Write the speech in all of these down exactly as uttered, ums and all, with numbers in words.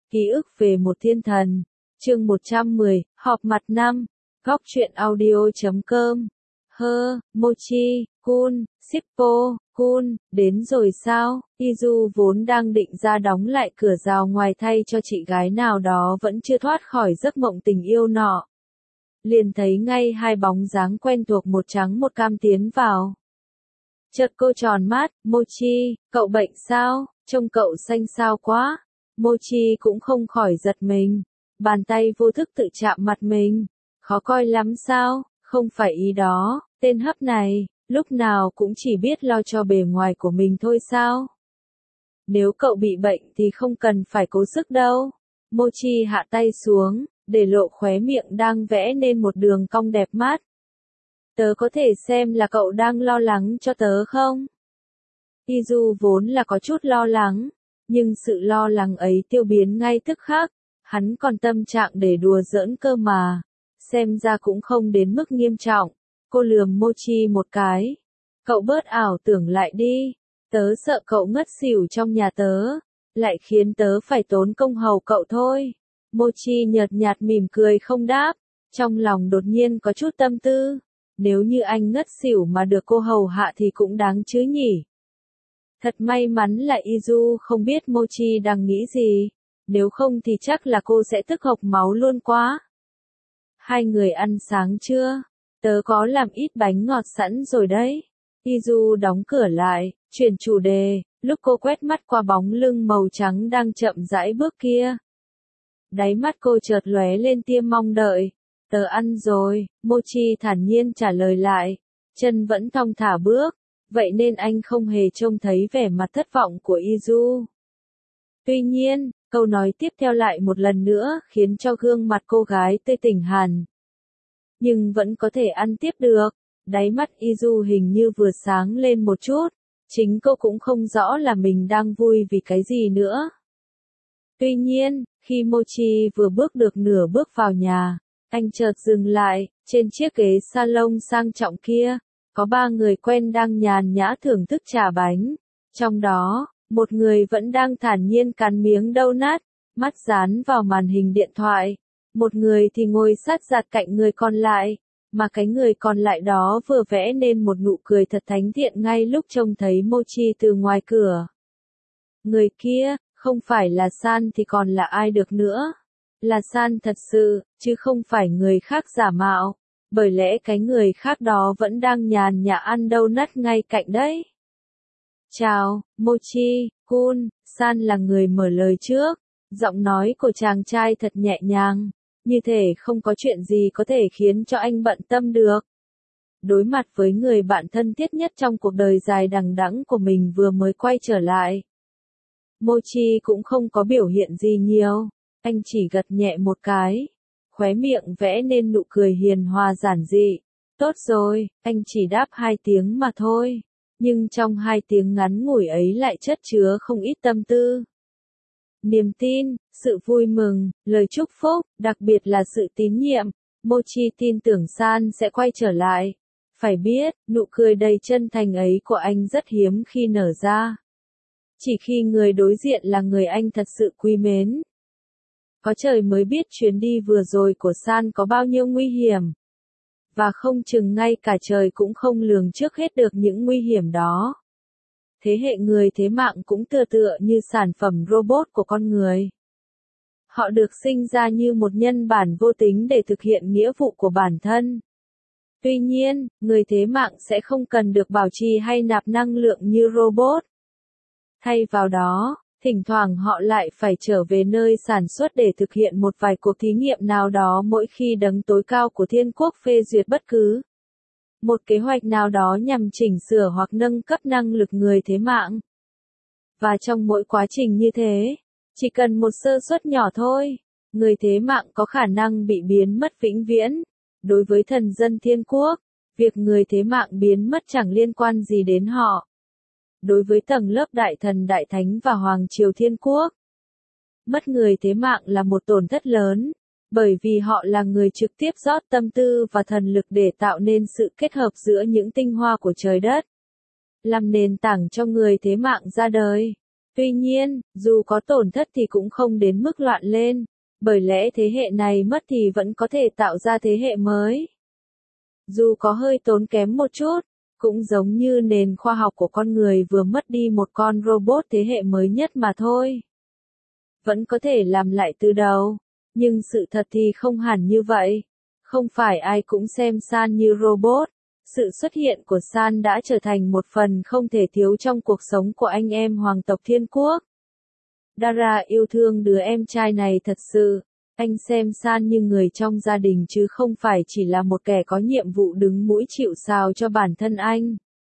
Ký ức về một thiên thần. Chương một trăm mười, họp mặt năm. Góc truyện audio chấm com. Hơ, Mochi, Kun, Shippo, Kun, đến rồi sao? Izu vốn đang định ra đóng lại cửa rào ngoài thay cho chị gái nào đó vẫn chưa thoát khỏi giấc mộng tình yêu nọ. Liền thấy ngay hai bóng dáng quen thuộc một trắng một cam tiến vào. Chợt cô tròn mắt, Mochi, cậu bệnh sao? Trông cậu xanh xao quá. Mochi cũng không khỏi giật mình. Bàn tay vô thức tự chạm mặt mình. Khó coi lắm sao? Không phải ý đó, tên hấp này, lúc nào cũng chỉ biết lo cho bề ngoài của mình thôi sao? Nếu cậu bị bệnh thì không cần phải cố sức đâu. Mochi hạ tay xuống, để lộ khóe miệng đang vẽ nên một đường cong đẹp mắt. Tớ có thể xem là cậu đang lo lắng cho tớ không? Izu vốn là có chút lo lắng, nhưng sự lo lắng ấy tiêu biến ngay tức khắc. Hắn còn tâm trạng để đùa giỡn cơ mà. Xem ra cũng không đến mức nghiêm trọng. Cô lườm Mochi một cái. Cậu bớt ảo tưởng lại đi. Tớ sợ cậu ngất xỉu trong nhà tớ. Lại khiến tớ phải tốn công hầu cậu thôi. Mochi nhợt nhạt mỉm cười không đáp. Trong lòng đột nhiên có chút tâm tư. Nếu như anh ngất xỉu mà được cô hầu hạ thì cũng đáng chứ nhỉ. Thật may mắn là Izu không biết Mochi đang nghĩ gì. Nếu không thì chắc là cô sẽ tức hộc máu luôn quá. Hai người ăn sáng chưa? Tớ có làm ít bánh ngọt sẵn rồi đấy. Izu đóng cửa lại, chuyển chủ đề, lúc cô quét mắt qua bóng lưng màu trắng đang chậm rãi bước kia. Đáy mắt cô chợt lóe lên tia mong đợi. Tớ ăn rồi, Mochi thản nhiên trả lời lại. Chân vẫn thong thả bước, vậy nên anh không hề trông thấy vẻ mặt thất vọng của Izu. Tuy nhiên, câu nói tiếp theo lại một lần nữa khiến cho gương mặt cô gái tươi tỉnh hẳn. Nhưng vẫn có thể ăn tiếp được. Đáy mắt Izu hình như vừa sáng lên một chút. Chính cô cũng không rõ là mình đang vui vì cái gì nữa. Tuy nhiên, khi Mochi vừa bước được nửa bước vào nhà, anh chợt dừng lại. Trên chiếc ghế salon sang trọng kia, có ba người quen đang nhàn nhã thưởng thức trà bánh. Trong đó, một người vẫn đang thản nhiên cắn miếng donut, mắt dán vào màn hình điện thoại. Một người thì ngồi sát giạt cạnh người còn lại, mà cái người còn lại đó vừa vẽ nên một nụ cười thật thánh thiện ngay lúc trông thấy Mochi từ ngoài cửa. Người kia, không phải là San thì còn là ai được nữa. Là San thật sự, chứ không phải người khác giả mạo. Bởi lẽ cái người khác đó vẫn đang nhàn nhã ăn donut ngay cạnh đấy. Chào, Mochi, Kun, San là người mở lời trước. Giọng nói của chàng trai thật nhẹ nhàng, như thể không có chuyện gì có thể khiến cho anh bận tâm được. Đối mặt với người bạn thân thiết nhất trong cuộc đời dài đằng đẵng của mình vừa mới quay trở lại. Mochi cũng không có biểu hiện gì nhiều, anh chỉ gật nhẹ một cái. Khóe miệng vẽ nên nụ cười hiền hòa giản dị. Tốt rồi, anh chỉ đáp hai tiếng mà thôi. Nhưng trong hai tiếng ngắn ngủi ấy lại chất chứa không ít tâm tư. Niềm tin, sự vui mừng, lời chúc phúc, đặc biệt là sự tín nhiệm. Mochi tin tưởng San sẽ quay trở lại. Phải biết, nụ cười đầy chân thành ấy của anh rất hiếm khi nở ra. Chỉ khi người đối diện là người anh thật sự quý mến. Có trời mới biết chuyến đi vừa rồi của San có bao nhiêu nguy hiểm. Và không chừng ngay cả trời cũng không lường trước hết được những nguy hiểm đó. Thế hệ người thế mạng cũng tựa tựa như sản phẩm robot của con người. Họ được sinh ra như một nhân bản vô tính để thực hiện nghĩa vụ của bản thân. Tuy nhiên, người thế mạng sẽ không cần được bảo trì hay nạp năng lượng như robot. Thay vào đó, thỉnh thoảng họ lại phải trở về nơi sản xuất để thực hiện một vài cuộc thí nghiệm nào đó mỗi khi đấng tối cao của thiên quốc phê duyệt bất cứ một kế hoạch nào đó nhằm chỉnh sửa hoặc nâng cấp năng lực người thế mạng. Và trong mỗi quá trình như thế, chỉ cần một sơ suất nhỏ thôi, người thế mạng có khả năng bị biến mất vĩnh viễn. Đối với thần dân thiên quốc, việc người thế mạng biến mất chẳng liên quan gì đến họ. Đối với tầng lớp đại thần đại thánh và hoàng triều thiên quốc, mất người thế mạng là một tổn thất lớn, bởi vì họ là người trực tiếp rót tâm tư và thần lực để tạo nên sự kết hợp giữa những tinh hoa của trời đất, làm nền tảng cho người thế mạng ra đời. Tuy nhiên, dù có tổn thất thì cũng không đến mức loạn lên, bởi lẽ thế hệ này mất thì vẫn có thể tạo ra thế hệ mới. Dù có hơi tốn kém một chút, cũng giống như nền khoa học của con người vừa mất đi một con robot thế hệ mới nhất mà thôi. Vẫn có thể làm lại từ đầu, nhưng sự thật thì không hẳn như vậy. Không phải ai cũng xem San như robot. Sự xuất hiện của San đã trở thành một phần không thể thiếu trong cuộc sống của anh em hoàng tộc Thiên Quốc. Dara yêu thương đứa em trai này thật sự. Anh xem San như người trong gia đình chứ không phải chỉ là một kẻ có nhiệm vụ đứng mũi chịu sào cho bản thân anh.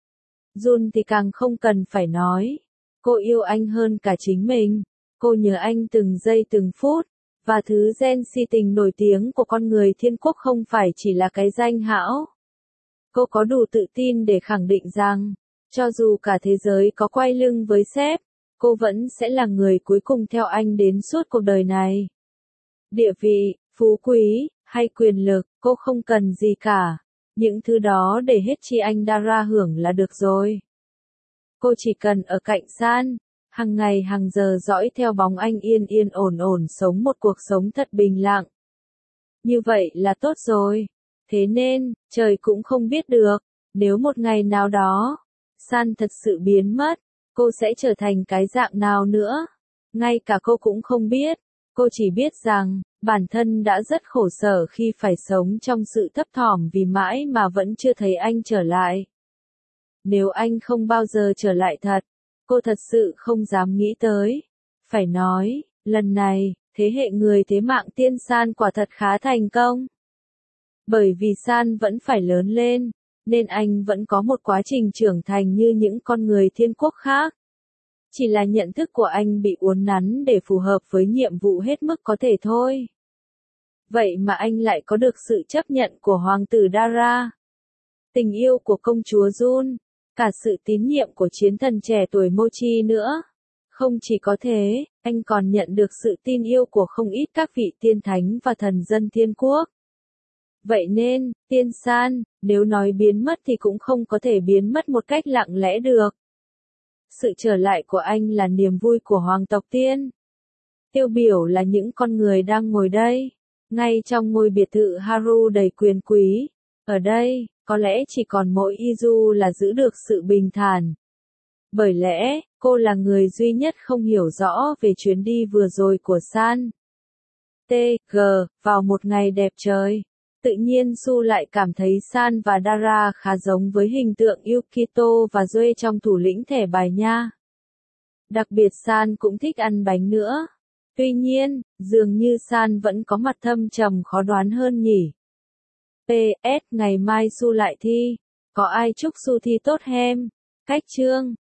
Jun thì càng không cần phải nói. Cô yêu anh hơn cả chính mình. Cô nhớ anh từng giây từng phút. Và thứ gen si tình nổi tiếng của con người Thiên Quốc không phải chỉ là cái danh hão. Cô có đủ tự tin để khẳng định rằng, cho dù cả thế giới có quay lưng với sếp, cô vẫn sẽ là người cuối cùng theo anh đến suốt cuộc đời này. Địa vị, phú quý, hay quyền lực, cô không cần gì cả. Những thứ đó để hết chi anh Dara hưởng là được rồi. Cô chỉ cần ở cạnh San, hàng ngày hàng giờ dõi theo bóng anh yên yên ổn ổn sống một cuộc sống thật bình lặng. Như vậy là tốt rồi. Thế nên, trời cũng không biết được, nếu một ngày nào đó, San thật sự biến mất, cô sẽ trở thành cái dạng nào nữa. Ngay cả cô cũng không biết, cô chỉ biết rằng, bản thân đã rất khổ sở khi phải sống trong sự thấp thỏm vì mãi mà vẫn chưa thấy anh trở lại. Nếu anh không bao giờ trở lại thật, cô thật sự không dám nghĩ tới. Phải nói, lần này, thế hệ người thế mạng tiên San quả thật khá thành công. Bởi vì San vẫn phải lớn lên, nên anh vẫn có một quá trình trưởng thành như những con người Thiên Quốc khác. Chỉ là nhận thức của anh bị uốn nắn để phù hợp với nhiệm vụ hết mức có thể thôi. Vậy mà anh lại có được sự chấp nhận của hoàng tử Dara. Tình yêu của công chúa Jun, cả sự tín nhiệm của chiến thần trẻ tuổi Mochi nữa. Không chỉ có thế, anh còn nhận được sự tin yêu của không ít các vị tiên thánh và thần dân Thiên Quốc. Vậy nên, tiên San, nếu nói biến mất thì cũng không có thể biến mất một cách lặng lẽ được. Sự trở lại của anh là niềm vui của hoàng tộc tiên. Tiêu biểu là những con người đang ngồi đây, ngay trong ngôi biệt thự Haru đầy quyền quý. Ở đây, có lẽ chỉ còn mỗi Izu là giữ được sự bình thản. Bởi lẽ, cô là người duy nhất không hiểu rõ về chuyến đi vừa rồi của San. T G vào một ngày đẹp trời. Tự nhiên Su lại cảm thấy San và Dara khá giống với hình tượng Yukito và Joe trong thủ lĩnh thẻ bài nha. Đặc biệt San cũng thích ăn bánh nữa. Tuy nhiên, dường như San vẫn có mặt thâm trầm khó đoán hơn nhỉ. pê ét Ngày mai Su lại thi. Có ai chúc Su thi tốt hem? Cách chương